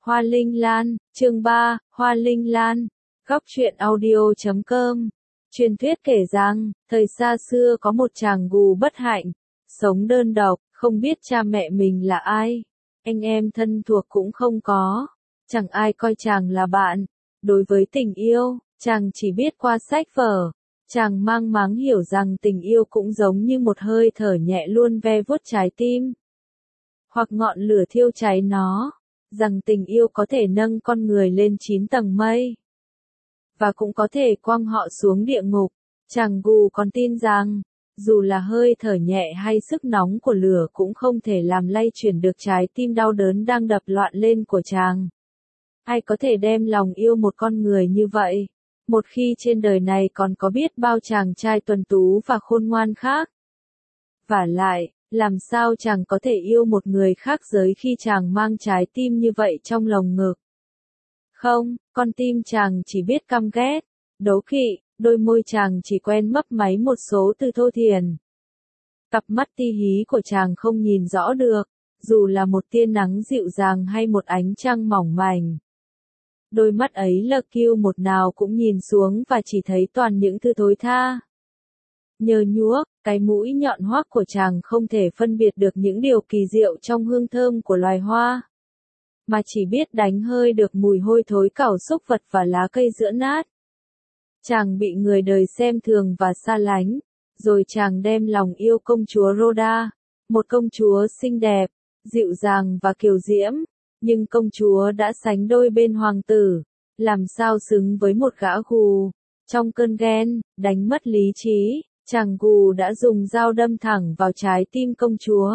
Hoa Linh Lan, chương 3, Hoa Linh Lan, góc truyện audio.com. Truyền thuyết kể rằng, thời xa xưa có một chàng gù bất hạnh, sống đơn độc, không biết cha mẹ mình là ai, anh em thân thuộc cũng không có, chẳng ai coi chàng là bạn. Đối với tình yêu, chàng chỉ biết qua sách vở, chàng mang máng hiểu rằng tình yêu cũng giống như một hơi thở nhẹ luôn ve vuốt trái tim, hoặc ngọn lửa thiêu cháy nó, rằng tình yêu có thể nâng con người lên 9 tầng mây, và cũng có thể quăng họ xuống địa ngục. Chàng gù còn tin rằng, dù là hơi thở nhẹ hay sức nóng của lửa cũng không thể làm lay chuyển được trái tim đau đớn đang đập loạn lên của chàng. Ai có thể đem lòng yêu một con người như vậy, một khi trên đời này còn có biết bao chàng trai tuấn tú và khôn ngoan khác. Vả lại, làm sao chàng có thể yêu một người khác giới khi chàng mang trái tim như vậy trong lồng ngực? Không, con tim chàng chỉ biết căm ghét, đố kỵ, đôi môi chàng chỉ quen mấp máy một số từ thô thiển. Cặp mắt ti hí của chàng không nhìn rõ được, dù là một tia nắng dịu dàng hay một ánh trăng mỏng manh. Đôi mắt ấy lờ kiêu một nào cũng nhìn xuống và chỉ thấy toàn những thứ thối tha. Nhơ nhuốc, cái mũi nhọn hoắt của chàng không thể phân biệt được những điều kỳ diệu trong hương thơm của loài hoa, mà chỉ biết đánh hơi được mùi hôi thối cảo xúc vật và lá cây giã nát. Chàng bị người đời xem thường và xa lánh, rồi chàng đem lòng yêu công chúa Rhoda, một công chúa xinh đẹp, dịu dàng và kiều diễm, nhưng công chúa đã sánh đôi bên hoàng tử, làm sao xứng với một gã gù. Trong cơn ghen, đánh mất lý trí, chàng gù đã dùng dao đâm thẳng vào trái tim công chúa.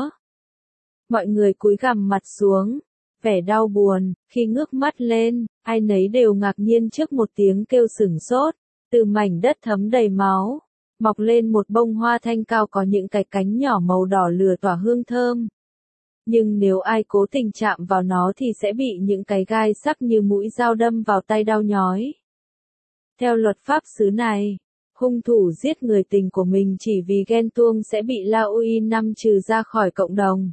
Mọi người cúi gằm mặt xuống, vẻ đau buồn, khi ngước mắt lên, ai nấy đều ngạc nhiên trước một tiếng kêu sửng sốt. Từ mảnh đất thấm đầy máu, mọc lên một bông hoa thanh cao có những cái cánh nhỏ màu đỏ lửa tỏa hương thơm. Nhưng nếu ai cố tình chạm vào nó thì sẽ bị những cái gai sắc như mũi dao đâm vào tay đau nhói. Theo luật pháp xứ này, hung thủ giết người tình của mình chỉ vì ghen tuông sẽ bị La Uy năm trừ ra khỏi cộng đồng.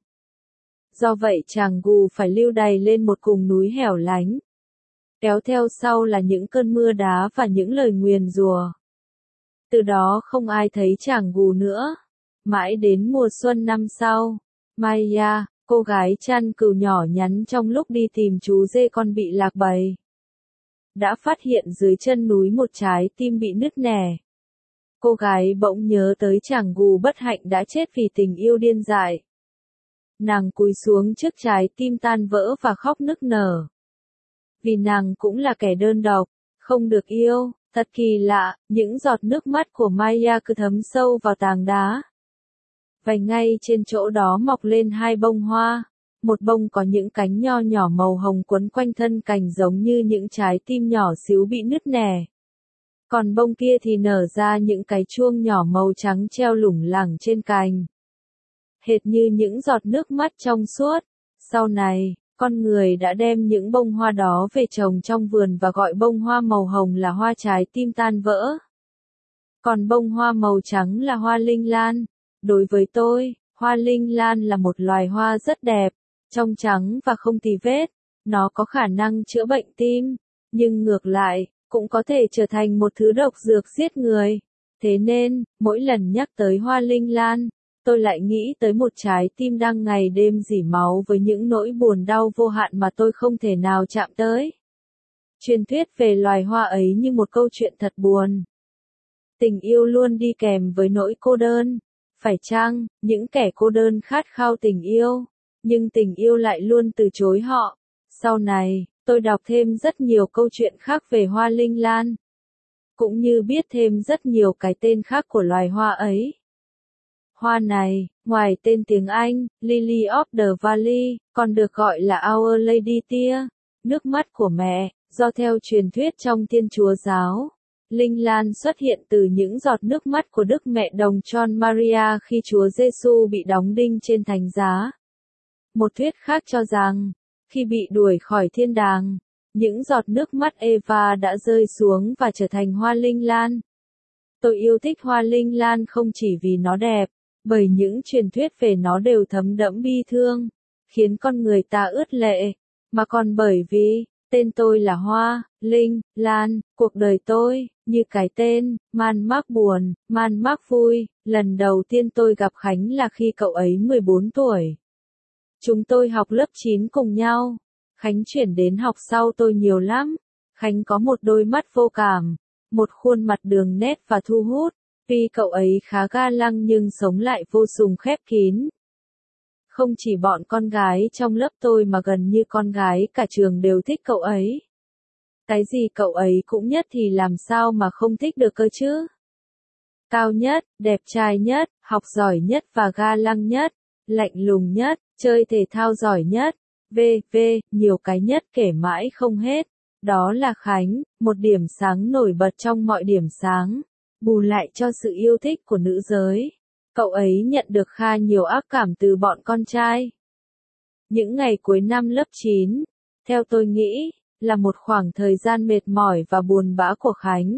Do vậy chàng gù phải lưu đày lên một vùng núi hẻo lánh. Kéo theo sau là những cơn mưa đá và những lời nguyền rủa. Từ đó không ai thấy chàng gù nữa. Mãi đến mùa xuân năm sau, Maya, cô gái chăn cừu nhỏ nhắn trong lúc đi tìm chú dê con bị lạc bầy, đã phát hiện dưới chân núi một trái tim bị nứt nẻ. Cô gái bỗng nhớ tới chàng gù bất hạnh đã chết vì tình yêu điên dại. Nàng cúi xuống trước trái tim tan vỡ và khóc nức nở. Vì nàng cũng là kẻ đơn độc, không được yêu. Thật kỳ lạ, những giọt nước mắt của Maya cứ thấm sâu vào tảng đá. Và ngay trên chỗ đó mọc lên hai bông hoa. Một bông có những cánh nho nhỏ màu hồng quấn quanh thân cành giống như những trái tim nhỏ xíu bị nứt nẻ. Còn bông kia thì nở ra những cái chuông nhỏ màu trắng treo lủng lẳng trên cành, hệt như những giọt nước mắt trong suốt. Sau này, con người đã đem những bông hoa đó về trồng trong vườn và gọi bông hoa màu hồng là hoa trái tim tan vỡ. Còn bông hoa màu trắng là hoa linh lan. Đối với tôi, hoa linh lan là một loài hoa rất đẹp, trong trắng và không tì vết. Nó có khả năng chữa bệnh tim, nhưng ngược lại, cũng có thể trở thành một thứ độc dược giết người. Thế nên, mỗi lần nhắc tới hoa linh lan, tôi lại nghĩ tới một trái tim đang ngày đêm rỉ máu với những nỗi buồn đau vô hạn mà tôi không thể nào chạm tới. Truyền thuyết về loài hoa ấy như một câu chuyện thật buồn. Tình yêu luôn đi kèm với nỗi cô đơn. Phải chăng, những kẻ cô đơn khát khao tình yêu, nhưng tình yêu lại luôn từ chối họ. Sau này, tôi đọc thêm rất nhiều câu chuyện khác về hoa linh lan, cũng như biết thêm rất nhiều cái tên khác của loài hoa ấy. Hoa này, ngoài tên tiếng Anh, Lily of the Valley, còn được gọi là Our Lady Tear, nước mắt của mẹ, do theo truyền thuyết trong Thiên Chúa giáo, linh lan xuất hiện từ những giọt nước mắt của Đức Mẹ Đồng John Maria khi Chúa Giêsu bị đóng đinh trên thánh giá. Một thuyết khác cho rằng, khi bị đuổi khỏi thiên đàng, những giọt nước mắt Eva đã rơi xuống và trở thành hoa linh lan. Tôi yêu thích hoa linh lan không chỉ vì nó đẹp, bởi những truyền thuyết về nó đều thấm đẫm bi thương, khiến con người ta ướt lệ, mà còn bởi vì, tên tôi là Hoa, Linh, Lan, cuộc đời tôi, như cái tên, man mác buồn, man mác vui, lần đầu tiên tôi gặp Khánh là khi cậu ấy 14 tuổi. Chúng tôi học lớp 9 cùng nhau. Khánh chuyển đến học sau tôi nhiều lắm. Khánh có một đôi mắt vô cảm, một khuôn mặt đường nét và thu hút. Tuy cậu ấy khá ga lăng nhưng sống lại vô cùng khép kín. Không chỉ bọn con gái trong lớp tôi mà gần như con gái cả trường đều thích cậu ấy. Cái gì cậu ấy cũng nhất thì làm sao mà không thích được cơ chứ? Cao nhất, đẹp trai nhất, học giỏi nhất và ga lăng nhất, lạnh lùng nhất, chơi thể thao giỏi nhất, nhiều cái nhất kể mãi không hết. Đó là Khánh, một điểm sáng nổi bật trong mọi điểm sáng, bù lại cho sự yêu thích của nữ giới. Cậu ấy nhận được khá nhiều ác cảm từ bọn con trai. Những ngày cuối năm lớp 9, theo tôi nghĩ, là một khoảng thời gian mệt mỏi và buồn bã của Khánh.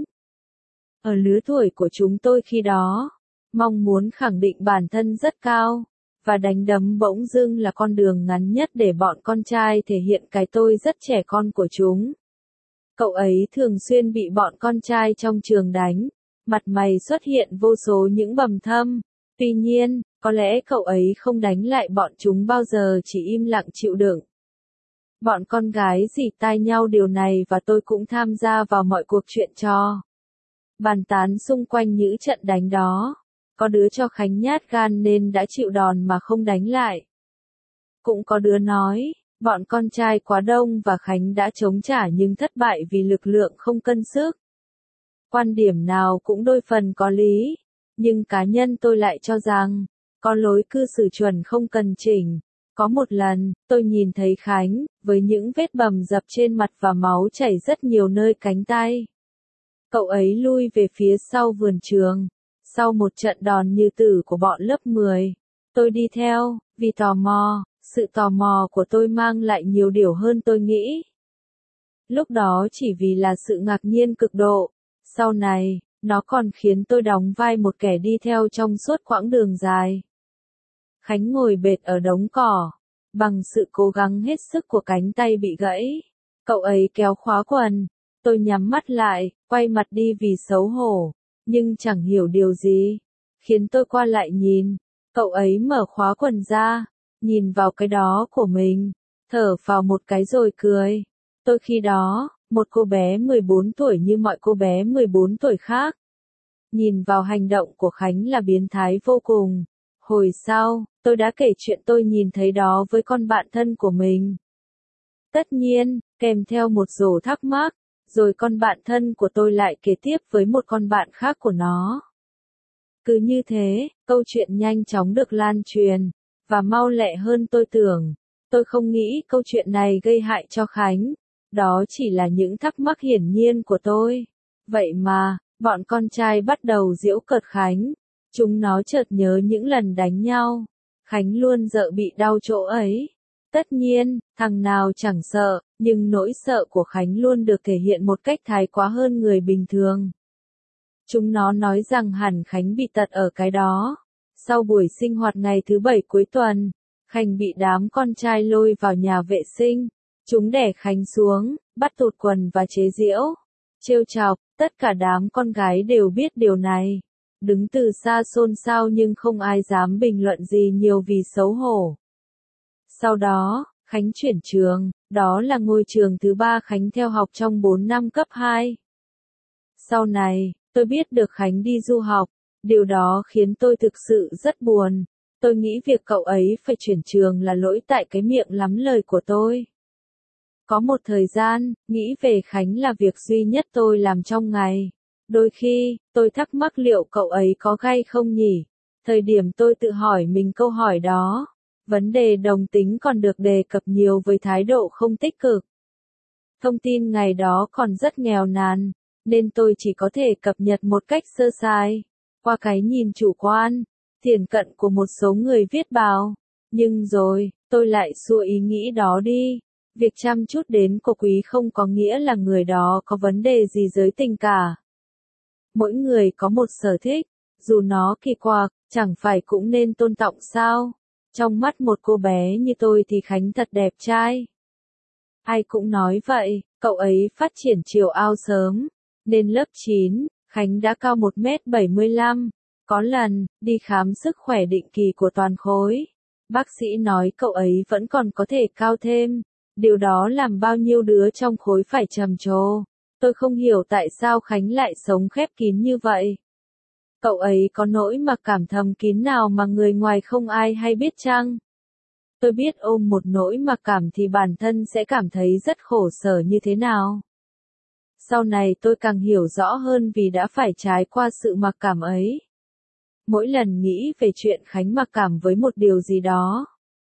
Ở lứa tuổi của chúng tôi khi đó, mong muốn khẳng định bản thân rất cao, và đánh đấm bỗng dưng là con đường ngắn nhất để bọn con trai thể hiện cái tôi rất trẻ con của chúng. Cậu ấy thường xuyên bị bọn con trai trong trường đánh, mặt mày xuất hiện vô số những bầm thâm. Tuy nhiên, có lẽ cậu ấy không đánh lại bọn chúng bao giờ, chỉ im lặng chịu đựng. Bọn con gái rỉ tai nhau điều này và tôi cũng tham gia vào mọi cuộc chuyện trò. Bàn tán xung quanh những trận đánh đó. Có đứa cho Khánh nhát gan nên đã chịu đòn mà không đánh lại. Cũng có đứa nói, bọn con trai quá đông và Khánh đã chống trả nhưng thất bại vì lực lượng không cân sức. Quan điểm nào cũng đôi phần có lý, nhưng cá nhân tôi lại cho rằng, có lối cư xử chuẩn không cần chỉnh. Có một lần, tôi nhìn thấy Khánh, với những vết bầm dập trên mặt và máu chảy rất nhiều nơi cánh tay. Cậu ấy lui về phía sau vườn trường. Sau một trận đòn như tử của bọn lớp 10, tôi đi theo, vì tò mò, sự tò mò của tôi mang lại nhiều điều hơn tôi nghĩ. Lúc đó chỉ vì là sự ngạc nhiên cực độ, sau này, nó còn khiến tôi đóng vai một kẻ đi theo trong suốt quãng đường dài. Khánh ngồi bệt ở đống cỏ, bằng sự cố gắng hết sức của cánh tay bị gãy. Cậu ấy kéo khóa quần, tôi nhắm mắt lại, quay mặt đi vì xấu hổ. Nhưng chẳng hiểu điều gì, khiến tôi qua lại nhìn. Cậu ấy mở khóa quần ra, nhìn vào cái đó của mình, thở vào một cái rồi cười. Tôi khi đó, một cô bé 14 tuổi như mọi cô bé 14 tuổi khác. Nhìn vào hành động của Khánh là biến thái vô cùng. Hồi sau, tôi đã kể chuyện tôi nhìn thấy đó với con bạn thân của mình. Tất nhiên, kèm theo một rổ thắc mắc. Rồi con bạn thân của tôi lại kể tiếp với một con bạn khác của nó. Cứ như thế, câu chuyện nhanh chóng được lan truyền, và mau lẹ hơn tôi tưởng. Tôi không nghĩ câu chuyện này gây hại cho Khánh. Đó chỉ là những thắc mắc hiển nhiên của tôi. Vậy mà, bọn con trai bắt đầu giễu cợt Khánh. Chúng nó chợt nhớ những lần đánh nhau. Khánh luôn sợ bị đau chỗ ấy. Tất nhiên, thằng nào chẳng sợ, nhưng nỗi sợ của Khánh luôn được thể hiện một cách thái quá hơn người bình thường. Chúng nó nói rằng hẳn Khánh bị tật ở cái đó. Sau buổi sinh hoạt ngày thứ 7 cuối tuần, Khánh bị đám con trai lôi vào nhà vệ sinh. Chúng đè Khánh xuống, bắt tụt quần và chế giễu, trêu chọc. Tất cả đám con gái đều biết điều này. Đứng từ xa xôn xao nhưng không ai dám bình luận gì nhiều vì xấu hổ. Sau đó, Khánh chuyển trường, đó là ngôi trường thứ 3 Khánh theo học trong 4 năm cấp 2. Sau này, tôi biết được Khánh đi du học, điều đó khiến tôi thực sự rất buồn. Tôi nghĩ việc cậu ấy phải chuyển trường là lỗi tại cái miệng lắm lời của tôi. Có một thời gian, nghĩ về Khánh là việc duy nhất tôi làm trong ngày. Đôi khi, tôi thắc mắc liệu cậu ấy có gay không nhỉ? Thời điểm tôi tự hỏi mình câu hỏi đó. Vấn đề đồng tính còn được đề cập nhiều với thái độ không tích cực. Thông tin ngày đó còn rất nghèo nàn, nên tôi chỉ có thể cập nhật một cách sơ sài, qua cái nhìn chủ quan, thiển cận của một số người viết báo. Nhưng rồi, tôi lại xua ý nghĩ đó đi. Việc chăm chút đến cô quý không có nghĩa là người đó có vấn đề gì giới tình cả. Mỗi người có một sở thích, dù nó kỳ quặc, chẳng phải cũng nên tôn trọng sao? Trong mắt một cô bé như tôi thì Khánh thật đẹp trai. Ai cũng nói vậy, cậu ấy phát triển chiều ao sớm. Nên lớp 9, Khánh đã cao 1m75. Có lần, đi khám sức khỏe định kỳ của toàn khối. Bác sĩ nói cậu ấy vẫn còn có thể cao thêm. Điều đó làm bao nhiêu đứa trong khối phải trầm trồ. Tôi không hiểu tại sao Khánh lại sống khép kín như vậy. Cậu ấy có nỗi mặc cảm thầm kín nào mà người ngoài không ai hay biết chăng? Tôi biết ôm một nỗi mặc cảm thì bản thân sẽ cảm thấy rất khổ sở như thế nào. Sau này tôi càng hiểu rõ hơn vì đã phải trải qua sự mặc cảm ấy. Mỗi lần nghĩ về chuyện Khánh mặc cảm với một điều gì đó,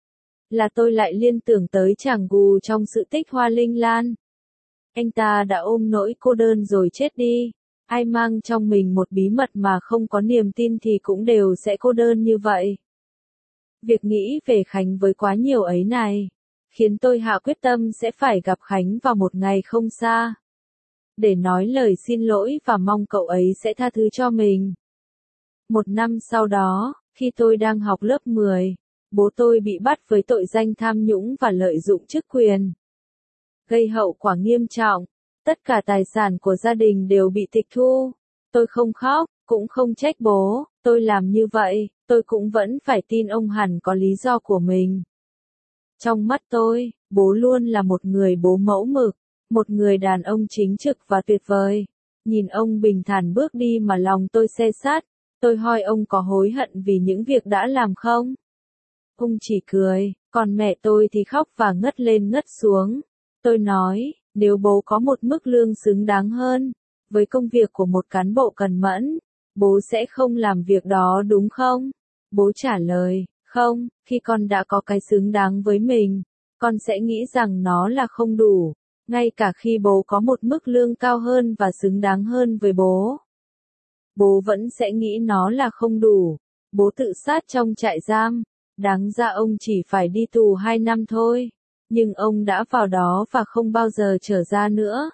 là tôi lại liên tưởng tới chàng gù trong sự tích Hoa Linh Lan. Anh ta đã ôm nỗi cô đơn rồi chết đi. Ai mang trong mình một bí mật mà không có niềm tin thì cũng đều sẽ cô đơn như vậy. Việc nghĩ về Khánh với quá nhiều ấy này, khiến tôi hạ quyết tâm sẽ phải gặp Khánh vào một ngày không xa. Để nói lời xin lỗi và mong cậu ấy sẽ tha thứ cho mình. Một năm sau đó, khi tôi đang học lớp 10, bố tôi bị bắt với tội danh tham nhũng và lợi dụng chức quyền, gây hậu quả nghiêm trọng. Tất cả tài sản của gia đình đều bị tịch thu. Tôi không khóc, cũng không trách bố, tôi làm như vậy, tôi cũng vẫn phải tin ông hẳn có lý do của mình. Trong mắt tôi, bố luôn là một người bố mẫu mực, một người đàn ông chính trực và tuyệt vời. Nhìn ông bình thản bước đi mà lòng tôi se sát, tôi hỏi ông có hối hận vì những việc đã làm không? Ông chỉ cười, còn mẹ tôi thì khóc và ngất lên ngất xuống. Tôi nói, nếu bố có một mức lương xứng đáng hơn, với công việc của một cán bộ cần mẫn, bố sẽ không làm việc đó đúng không? Bố trả lời, không, khi con đã có cái xứng đáng với mình, con sẽ nghĩ rằng nó là không đủ, ngay cả khi bố có một mức lương cao hơn và xứng đáng hơn với bố. Bố vẫn sẽ nghĩ nó là không đủ. Bố tự sát trong trại giam, đáng ra ông chỉ phải đi tù 2 năm thôi. Nhưng ông đã vào đó và không bao giờ trở ra nữa.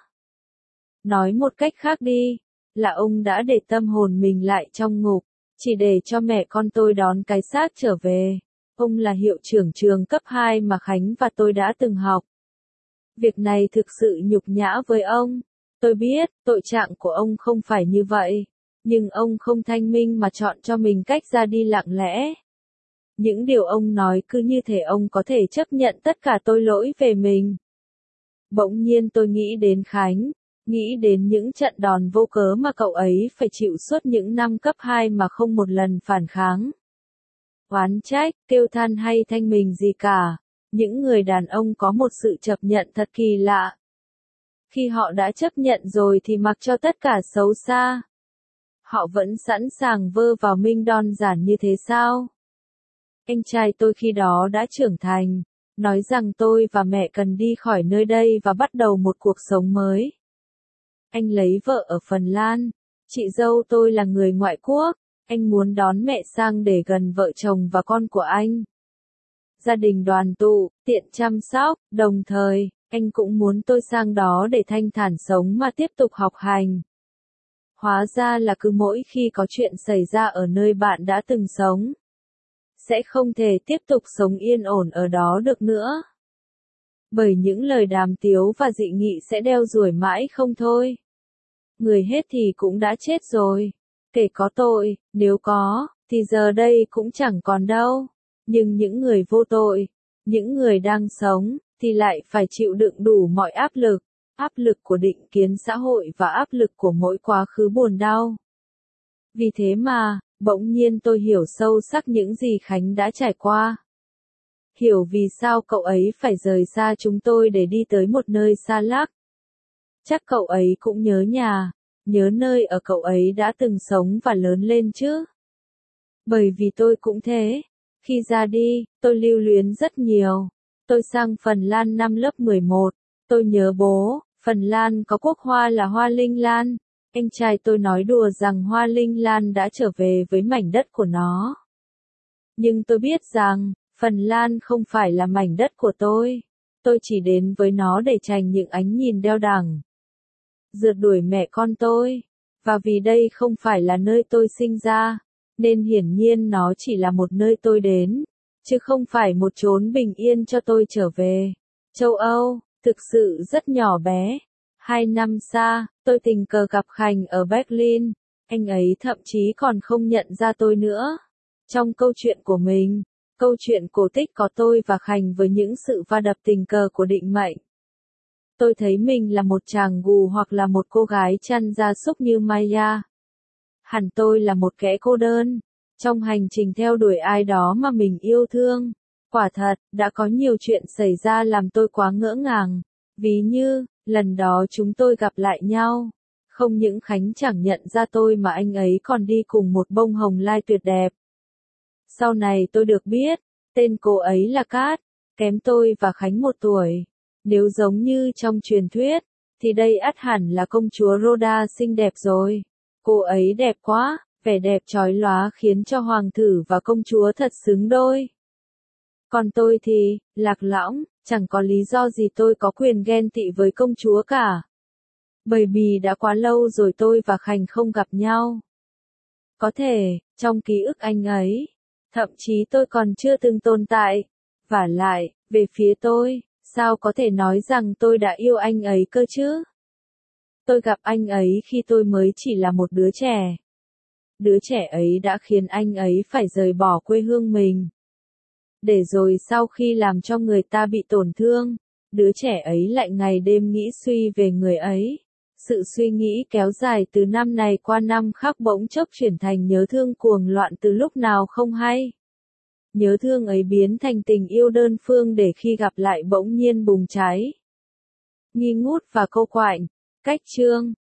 Nói một cách khác đi, là ông đã để tâm hồn mình lại trong ngục, chỉ để cho mẹ con tôi đón cái xác trở về. Ông là hiệu trưởng trường cấp 2 mà Khánh và tôi đã từng học. Việc này thực sự nhục nhã với ông. Tôi biết, tội trạng của ông không phải như vậy, nhưng ông không thanh minh mà chọn cho mình cách ra đi lặng lẽ. Những điều ông nói cứ như thể ông có thể chấp nhận tất cả tội lỗi về mình. Bỗng nhiên tôi nghĩ đến Khánh, nghĩ đến những trận đòn vô cớ mà cậu ấy phải chịu suốt những năm cấp 2 mà không một lần phản kháng, oán trách, kêu than hay thanh mình gì cả. Những người đàn ông có một sự chấp nhận thật kỳ lạ. Khi họ đã chấp nhận rồi thì mặc cho tất cả xấu xa, họ vẫn sẵn sàng vơ vào mình đơn giản như thế sao? Anh trai tôi khi đó đã trưởng thành, nói rằng tôi và mẹ cần đi khỏi nơi đây và bắt đầu một cuộc sống mới. Anh lấy vợ ở Phần Lan, chị dâu tôi là người ngoại quốc, anh muốn đón mẹ sang để gần vợ chồng và con của anh. Gia đình đoàn tụ, tiện chăm sóc, đồng thời, anh cũng muốn tôi sang đó để thanh thản sống mà tiếp tục học hành. Hóa ra là cứ mỗi khi có chuyện xảy ra ở nơi bạn đã từng sống, sẽ không thể tiếp tục sống yên ổn ở đó được nữa. Bởi những lời đàm tiếu và dị nghị sẽ đeo đuổi mãi không thôi. Người hết thì cũng đã chết rồi. Kể có tội, nếu có, thì giờ đây cũng chẳng còn đâu. Nhưng những người vô tội, những người đang sống, thì lại phải chịu đựng đủ mọi áp lực của định kiến xã hội và áp lực của mỗi quá khứ buồn đau. Vì thế mà, bỗng nhiên tôi hiểu sâu sắc những gì Khánh đã trải qua. Hiểu vì sao cậu ấy phải rời xa chúng tôi để đi tới một nơi xa lắc. Chắc cậu ấy cũng nhớ nhà, nhớ nơi ở cậu ấy đã từng sống và lớn lên chứ. Bởi vì tôi cũng thế. Khi ra đi, tôi lưu luyến rất nhiều. Tôi sang Phần Lan năm lớp 11. Tôi nhớ bố, Phần Lan có quốc hoa là Hoa Linh Lan. Anh trai tôi nói đùa rằng Hoa Linh Lan đã trở về với mảnh đất của nó. Nhưng tôi biết rằng, Phần Lan không phải là mảnh đất của tôi. Tôi chỉ đến với nó để tránh những ánh nhìn đeo đẳng, rượt đuổi mẹ con tôi. Và vì đây không phải là nơi tôi sinh ra, nên hiển nhiên nó chỉ là một nơi tôi đến, chứ không phải một chốn bình yên cho tôi trở về. Châu Âu, thực sự rất nhỏ bé. 2 năm xa, tôi tình cờ gặp Khánh ở Berlin, anh ấy thậm chí còn không nhận ra tôi nữa. Trong câu chuyện của mình, câu chuyện cổ tích có tôi và Khánh với những sự va đập tình cờ của định mệnh. Tôi thấy mình là một chàng gù hoặc là một cô gái chăn gia súc như Maya. Hẳn tôi là một kẻ cô đơn, trong hành trình theo đuổi ai đó mà mình yêu thương. Quả thật, đã có nhiều chuyện xảy ra làm tôi quá ngỡ ngàng. Ví như, lần đó chúng tôi gặp lại nhau. Không những Khánh chẳng nhận ra tôi mà anh ấy còn đi cùng một bông hồng lai tuyệt đẹp. Sau này tôi được biết, tên cô ấy là Cát, kém tôi và Khánh 1 tuổi. Nếu giống như trong truyền thuyết, thì đây ắt hẳn là công chúa Rhoda xinh đẹp rồi. Cô ấy đẹp quá, vẻ đẹp chói lóa khiến cho hoàng tử và công chúa thật xứng đôi. Còn tôi thì, lạc lõng, chẳng có lý do gì tôi có quyền ghen tị với công chúa cả. Bởi vì đã quá lâu rồi tôi và Khánh không gặp nhau. Có thể, trong ký ức anh ấy, thậm chí tôi còn chưa từng tồn tại. Vả lại, về phía tôi, sao có thể nói rằng tôi đã yêu anh ấy cơ chứ? Tôi gặp anh ấy khi tôi mới chỉ là một đứa trẻ. Đứa trẻ ấy đã khiến anh ấy phải rời bỏ quê hương mình. Để rồi sau khi làm cho người ta bị tổn thương, đứa trẻ ấy lại ngày đêm nghĩ suy về người ấy. Sự suy nghĩ kéo dài từ năm này qua năm khác bỗng chốc chuyển thành nhớ thương cuồng loạn từ lúc nào không hay. Nhớ thương ấy biến thành tình yêu đơn phương để khi gặp lại bỗng nhiên bùng cháy. Nghi ngút và câu quạnh. Cách chương